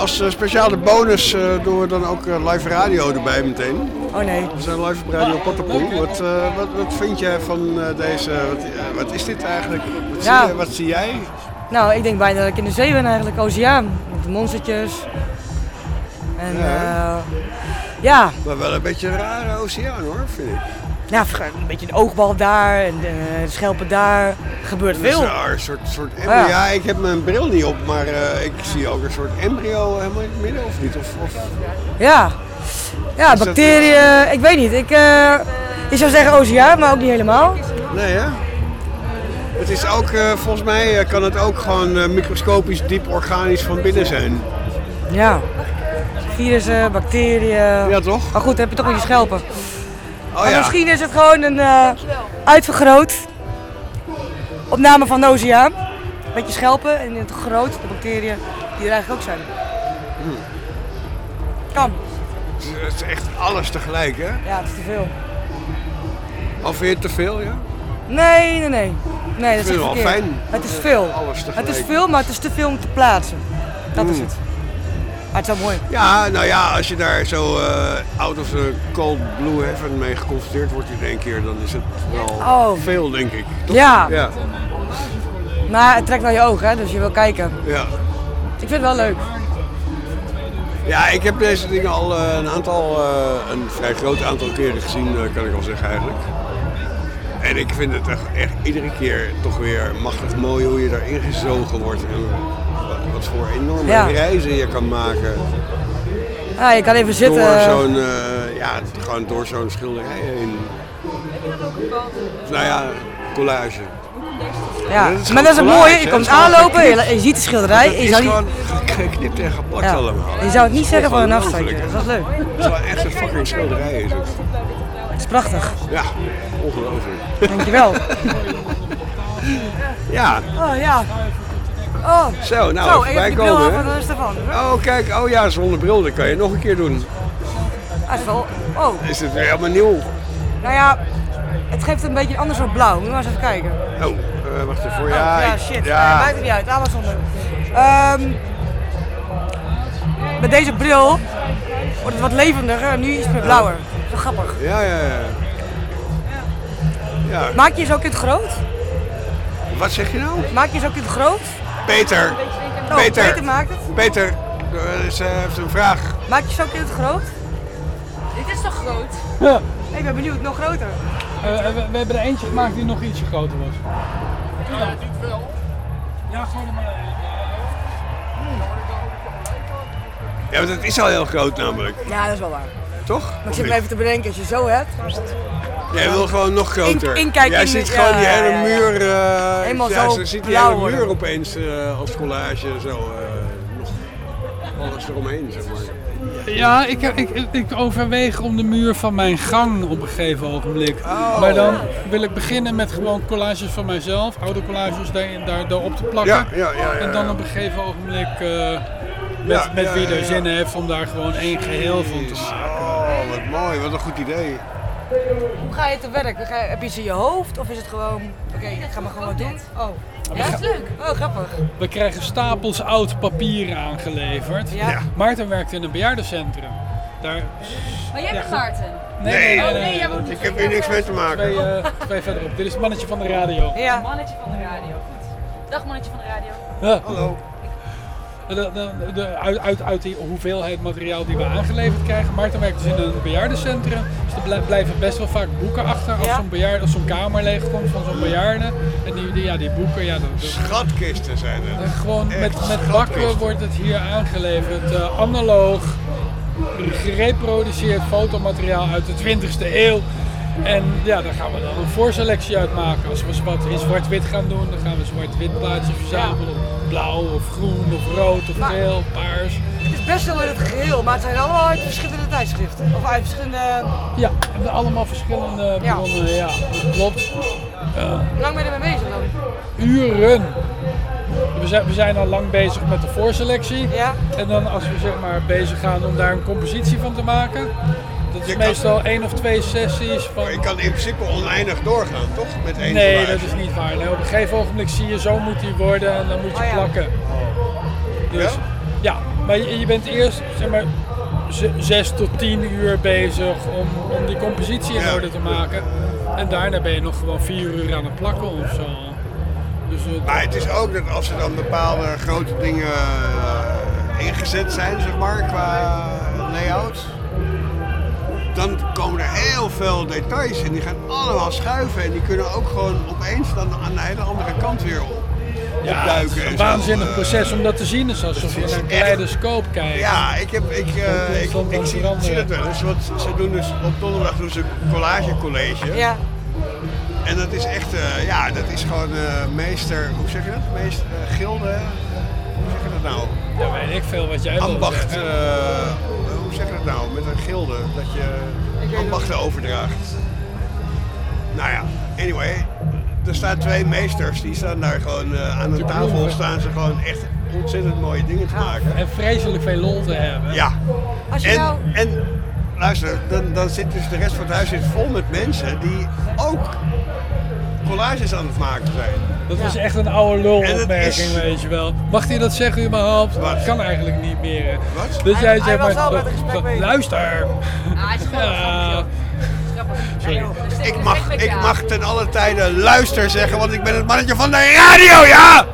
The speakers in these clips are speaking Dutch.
als speciale bonus doen we dan ook live radio erbij meteen. Oh nee. We zijn live op Radio Potterpoel. Wat vind jij van deze... Wat is dit eigenlijk? Wat zie jij? Nou, ik denk bijna dat ik in de zee ben eigenlijk, oceaan. Met de monstertjes. En ja. Maar wel een beetje een rare oceaan hoor, vind ik. Ja, een beetje de oogbal daar en de schelpen daar. Er gebeurt veel. Een soort embryo. Ja, ik heb mijn bril niet op, maar ik zie ook een soort embryo helemaal in het midden, of niet? Of... Ja, bacteriën, ik weet niet. Ik zou zeggen oceaan, maar ook niet helemaal. Nee hè? Het is ook, volgens mij kan het ook gewoon microscopisch diep organisch van binnen zijn. Ja, virussen, bacteriën. Ja toch? Maar goed, dan heb je toch wel je schelpen. Oh, ja. Misschien is het gewoon een uitvergroot opname van de oceaan. Met je schelpen en in het groot, de bacteriën die er eigenlijk ook zijn. Kan. Het is echt alles tegelijk hè? Ja, het is te veel. Of vind je het te veel ja? Nee, dat is wel fijn. Het is veel. Alles tegelijk. Het is veel, maar het is te veel om te plaatsen. Dat is het. Maar het is wel mooi. Ja, nou ja, als je daar zo out of the cold blue heaven mee geconfronteerd wordt in één keer, dan is het wel veel, denk ik. Toch? Ja. Maar het trekt naar je ogen, hè, dus je wil kijken. Ja. Ik vind het wel leuk. Ja, ik heb deze dingen al een vrij groot aantal keren gezien, kan ik al zeggen eigenlijk. En ik vind het echt iedere keer toch weer machtig mooi hoe je daarin gezogen wordt. En wat voor enorme reizen je kan maken. Ja, je kan even zitten. Gewoon door zo'n schilderij heen. Nou ja, collage. Ja, maar dat is het mooie. Je komt aanlopen, je ziet de schilderij. Het is gewoon geknipt en geplakt allemaal. Je zou het niet zeggen van een afstandje. Dat is leuk. Het is wel echt een fucking schilderij is het. Het is prachtig. Ja, ongelooflijk. Dankjewel. Ja. Oh ja. Oh. Zo, nou even bijkomen. Van Stefan. Oh kijk, zonder bril, dat kan je nog een keer doen. Is wel. Oh. Is het weer helemaal nieuw? Nou ja, het geeft een beetje een ander soort blauw. Moet je maar eens even kijken. Oh, wacht even. Shit. Maakt het niet uit. Alles zonder. Met deze bril wordt het wat levendiger en nu is het meer blauwer. Dat is wel grappig. Ja. Maak je ze ook in het groot? Wat zeg je nou? Maak je ze ook in het groot? Peter. Peter maakt het. Peter, ze heeft een vraag. Maak je ze ook in het groot? Dit is toch groot? Ja. Ik ben benieuwd, nog groter. We hebben er eentje gemaakt die nog ietsje groter was. Ja, niet wel. Ja, gewoon er maar Ja, want het is al heel groot namelijk. Ja, dat is wel waar. Toch? Maar ik zit me even te bedenken, als je zo hebt. Jij wil gewoon nog groter. Jij ziet gewoon die hele muur. Helemaal zo. Ze ziet die hele muur opeens als collage zo. Nog alles eromheen, zeg maar. Ja, ik overweeg om de muur van mijn gang op een gegeven ogenblik. Oh. Maar dan wil ik beginnen met gewoon collages van mijzelf, oude collages daarop te plakken. Ja. En dan op een gegeven ogenblik met wie er zin in heeft om daar gewoon één geheel van te maken. Oh, wat mooi, wat een goed idee. Hoe ga je te werk? Heb je ze in je hoofd of is het gewoon, oké, ik ga maar gewoon wat doen? Oh. Ja, dat is leuk. Oh, grappig. We krijgen stapels oud papier aangeleverd. Ja. Maarten werkt in een bejaardencentrum. Daar... Maar jij bent Maarten? Nee, jij woont ik heb hier niks mee te maken. Twee verderop. Dit is het mannetje van de radio. Ja. Mannetje van de radio, goed. Dag mannetje van de radio. Ja. Hallo. Uit die hoeveelheid materiaal die we aangeleverd krijgen. Maarten werkt dus in een bejaardencentrum. Dus er blijven best wel vaak boeken achter als zo'n kamer leeg komt van zo'n bejaarde. En die boeken, schatkisten zijn het. Gewoon met bakken wordt het hier aangeleverd. Analoog, gereproduceerd fotomateriaal uit de 20e eeuw. En ja, daar gaan we dan een voorselectie uit maken. Als we wat in zwart-wit gaan doen, dan gaan we zwart-wit plaatjes verzamelen. Blauw of groen of rood of geel, paars. Het is best wel in het geheel, maar het zijn allemaal uit verschillende tijdschriften. Of uit verschillende... Ja, we hebben allemaal verschillende bronnen, ja, dat klopt. Hoe lang ben je ermee bezig dan? Uren. We zijn al lang bezig met de voorselectie. Ja. En dan als we zeg maar bezig gaan om daar een compositie van te maken. Dat is meestal 1 of 2 sessies. Maar je kan in principe oneindig doorgaan, toch? Met één Nee, collage. dat is niet waar. Nee, op een gegeven ogenblik zie je, zo moet die worden en dan moet je plakken. Dus Ja, maar je bent eerst zeg maar 6 tot 10 uur bezig om die compositie in orde te maken. En daarna ben je nog gewoon 4 uur aan het plakken of zo. Dus, maar het is ook dat als er dan bepaalde grote dingen ingezet zijn, zeg maar, qua layout, dan komen er heel veel details in. Die gaan allemaal schuiven en die kunnen ook gewoon opeens dan aan de hele andere kant weer opduiken. Het is een waanzinnig proces om dat te zien. Dus alsof je naar een kaleidoscoop kijkt. Ja, ik zie het wel eens. Want ze doen dus op donderdag doen ze collage college. Ja. En dat is echt, dat is gewoon meester, hoe zeg je dat? Meester gilde, hoe zeg je dat nou? Ja, weet ik veel wat jij wil ambacht, zeggen. hoe zeg je dat nou? Met een gilde, dat je ambachten overdraagt. Nou ja, anyway, er staan 2 meesters, die staan daar gewoon aan de tafel, staan ze gewoon echt ontzettend mooie dingen te maken. En vreselijk veel lol te hebben. Ja, Als je en luister, dan zit dus de rest van het huis zit vol met mensen die ook collages aan het maken zijn. Dat was echt een oude lul-opmerking, is... weet je wel. Mag hij dat zeggen überhaupt? Wat? Dat kan eigenlijk niet meer. Hè. Wat? Dus jij zegt was wel maar, met een gesprek bezig. luister. Hij is gewoon Ja. Sorry. Ik mag ten alle tijden luister zeggen, want ik ben het mannetje van de radio, ja!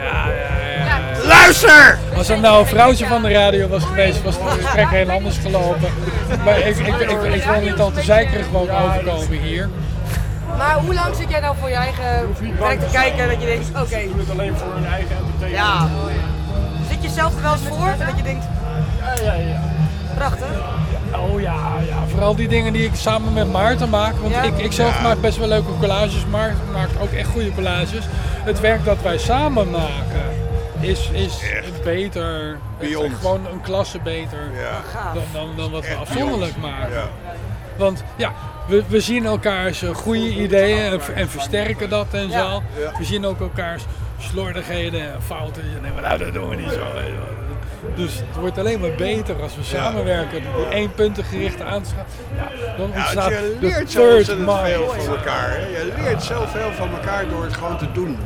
Luister! Als er nou een vrouwtje van de radio was geweest, was het gesprek heel anders gelopen. Maar ik wil niet al te zeikerig gewoon overkomen hier. Maar hoe lang zit jij nou voor je eigen werk te kijken dat je denkt, oké. Ze doen het alleen voor hun eigen entertainment. Ja. Zit je zelf er wel eens voor en dat je denkt, Ja. prachtig. Oh ja, vooral die dingen die ik samen met Maarten maak. Want Ja? ik zelf maak best wel leuke collages. Maarten maakt ook echt goede collages. Het werk dat wij samen maken is beter. Beyond. Gewoon een klasse beter Ja. dan wat we Echt afzonderlijk beyond. maken. Ja. Want ja, we zien elkaars goede ideeën en versterken dat en zo. Ja. We zien ook elkaars slordigheden en fouten. En denken, nou, dat doen we niet zo. Dus het wordt alleen maar beter als we samenwerken. Die eenpuntengerichte aanschaf. Ja, dan Ja, ontstaat je de leert zo third ontzettend mind. veel van elkaar. Hè? Je leert zoveel van elkaar door het gewoon te doen.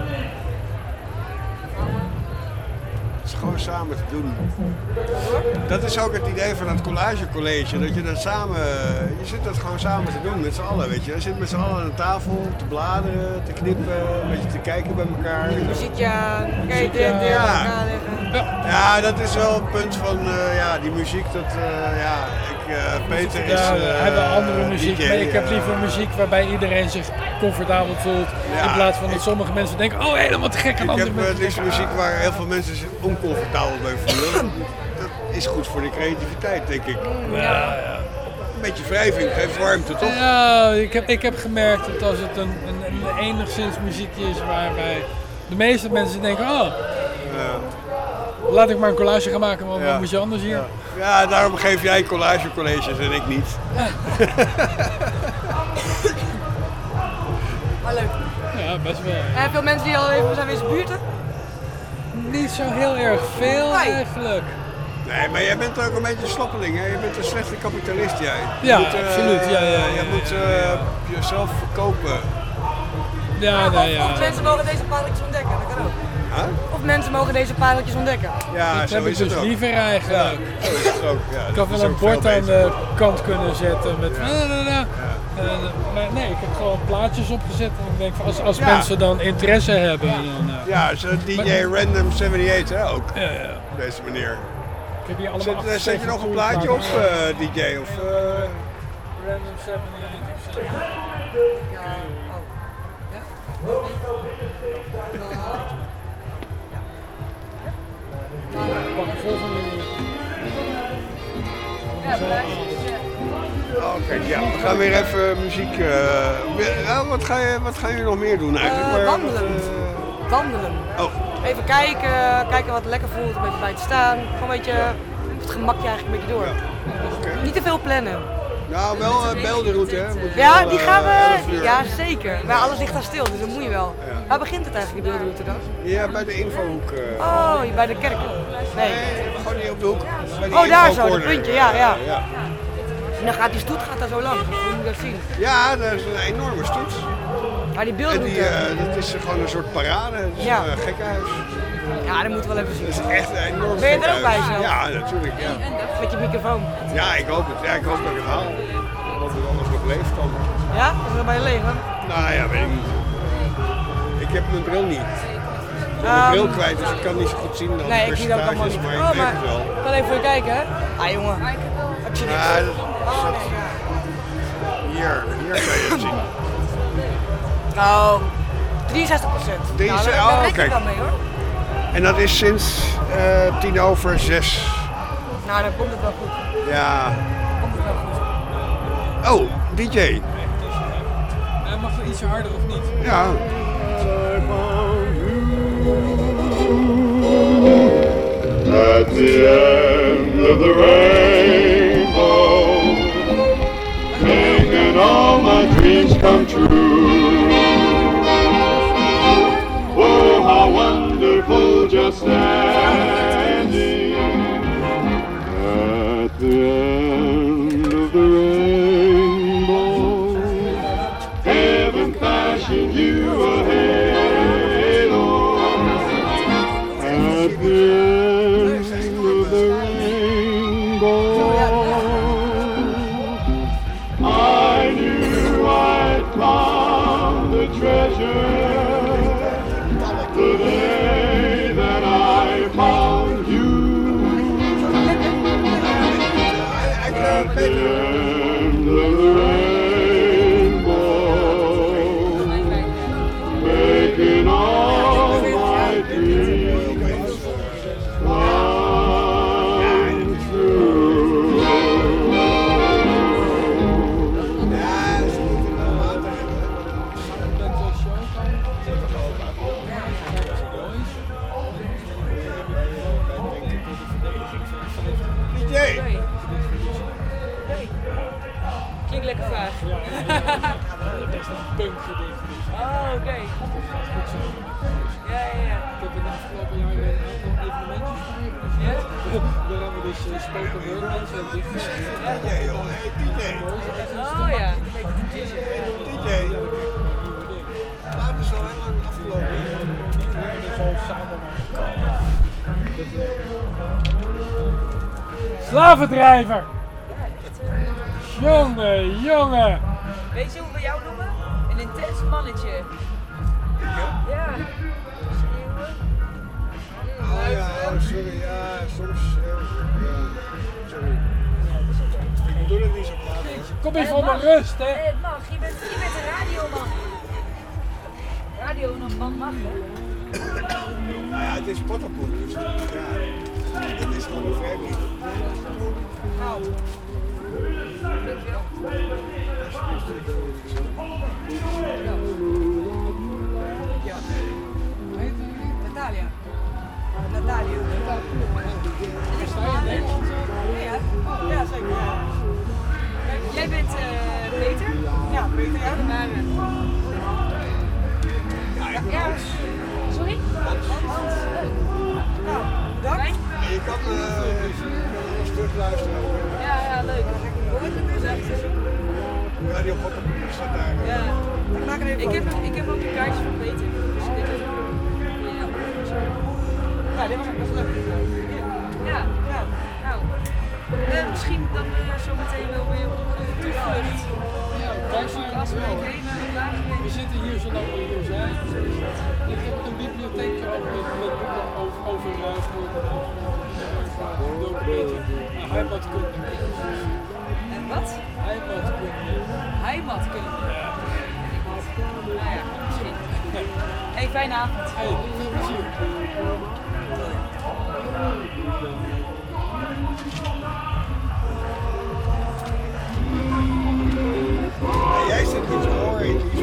Het is gewoon samen te doen. Dat is ook het idee van het collage college. Dat je dat samen, je zit dat gewoon samen te doen met z'n allen, weet je. Je zit met z'n allen aan de tafel te bladeren, te knippen, een beetje te kijken bij elkaar. Muziekje aan, kan je dit aan elkaar leggen. Ja, dat is wel een punt van die muziek. Peter is. Hij wil andere muziek, DJ, maar ik heb liever muziek waarbij iedereen zich comfortabel voelt. Ja, in plaats van dat sommige mensen denken, oh helemaal te gek. En Ik andere heb mensen het liefst denken, muziek waar heel veel mensen zich oncomfortabel bij voelen. Dat is goed voor de creativiteit, denk ik. ja. Een beetje wrijving geeft warmte, toch? Ja, ik heb gemerkt dat als het een enigszins muziekje is waarbij de meeste mensen denken, oh, laat ik maar een collage gaan maken, want wat moet je anders hier? Ja, daarom geef jij collagecolleges en ik niet. Maar leuk. Ja, best wel. En veel mensen die al even zijn wezen buurten? Niet zo heel erg veel Nee. eigenlijk. Nee, maar jij bent ook een beetje een slappeling, hè? Je bent een slechte kapitalist, jij. Ja, absoluut. Ja. Je moet jezelf verkopen. Ja, nee, ja. Of mensen mogen deze pareltjes ontdekken, dat kan ook. Huh? Of mensen mogen deze pareltjes ontdekken. Ja, Dat zo heb ik is het dus ook. liever eigenlijk. Ja, zo is het ook. Ja, Ik dat had is wel een ook veel bord aan beter. de kant kunnen zetten met maar nee, ik heb gewoon plaatjes opgezet en ik denk van als mensen dan interesse hebben dan... Ja, zo DJ Random 78 hè, ook. Ja. Op deze manier. Ik heb hier allemaal Zet je nog een plaatje op, DJ? Of, Random 78 of zo. Pak een volgende. Oké, ja, we gaan weer even muziek. Wat ga je nog meer doen eigenlijk? Wandelen. Wandelen. Oh, Even kijken wat lekker voelt, een beetje bij te staan. Gewoon een beetje op het gemakje eigenlijk een beetje door. Niet te veel plannen. nou wel beldenroute hè? Moet je Ja, wel, die gaan 11 we. uur. Ja, zeker. Maar alles ligt daar stil, dus dat moet je wel. Waar begint het eigenlijk, de beeldroute dan? Ja, bij de infohoek. Oh, bij de kerk. Nee. Gewoon hier op de hoek. Bij die Oh, daar zo, dat infocorner. puntje, ja. Ja. En dan gaat die stoet daar zo lang. Hoe moet je dat zien? Ja, dat is een enorme stoet. Maar die En beeldroute. dat is gewoon een soort parade. Het is Ja. een gekkenhuis. Ja, dat moeten we wel even zien. Het is echt een enorm Ben je er ook gekkenhuis. bij zelf? Ja, natuurlijk. Ja. Met je microfoon. Ja, ik hoop het. Ja, ik hoop dat ik het haal. Dat het anders nog leeft dan. Ja? Is het bij je leven? Nou ja, weet ik niet. Ik heb mijn bril niet. Ik ben mijn bril kwijt, dus ik kan niet zo goed zien dan Nee, ik zie dat ook allemaal percentages, niet. maar ik merk het wel. Ik kan even voor je kijken, hè? Ah, jongen. Ik zie niks. Ja, hier kan je het zien. Nou, 63%. Nou, daar rek ik kijk. wel mee, hoor. En dat is sinds 6:10. Nou, dan komt het wel goed. Ja. Komt het wel goed. Oh, DJ. Mag er ietsje harder of niet? Ja. At the end of the rainbow, making all my dreams come true. Oh, how wonderful just standing at the end of the rainbow, heaven fashion you a halo at the end of the rainbow. I knew I'd found the treasure the day that I found you at the end of the rainbow, making all my dreams come true. DJ. Klinkt lekker vaag. Best een punkgedicht. Oh, oké. Ja. Ik heb in de afgelopen jaren een aantal evenementjes gemaakt. Ja? Waarin we dus spoken word mensen en dichten. DJ, joh. Hey, DJ. Oh ja. DJ. Laat is al heel lang afgelopen. Slavendrijver! Jongen! Weet je hoe we jou noemen? Een intens mannetje. Ja. Schreeuwen. Oh ja, oh, sorry. Ja, soms. Sorry. Ik doe het niet zo kwaad. Kom even voor mijn rust, hè? Het mag. Je bent een radioman. Radioman mag, hè? Nou ja, het is pottenpoel, dus ja. Dit is gewoon een vrijbrief. Natalia. Natalia. Sta je in Nederland? Ja, ja, zeker. Ja. Jij bent Peter? Ja, Peter, ja. Maar, ja. Sorry? Hans. Nou, bedankt. Je kan alles terugluisteren. Ja, leuk. Hoe is het dus echt? Radio Pottenpoel staat daar. Ja. Ik maak er even Ik heb ook een kaartje van Peter. Dus dit is Ja, dit was echt best leuk. ja. Ja. Nou, misschien dan zo meteen wel weer op een toevlucht. Ja, wij zijn Afspreken helemaal met lagen. We zitten hier zolang we hier zijn. Ik heb een bibliotheek ook met boeken over heimatkunde. En wat? Heimatkunde. Heimatkunde. Nou ja, misschien. Hey, fijne avond. Hey, veel plezier. Jij zit iets hoor, iets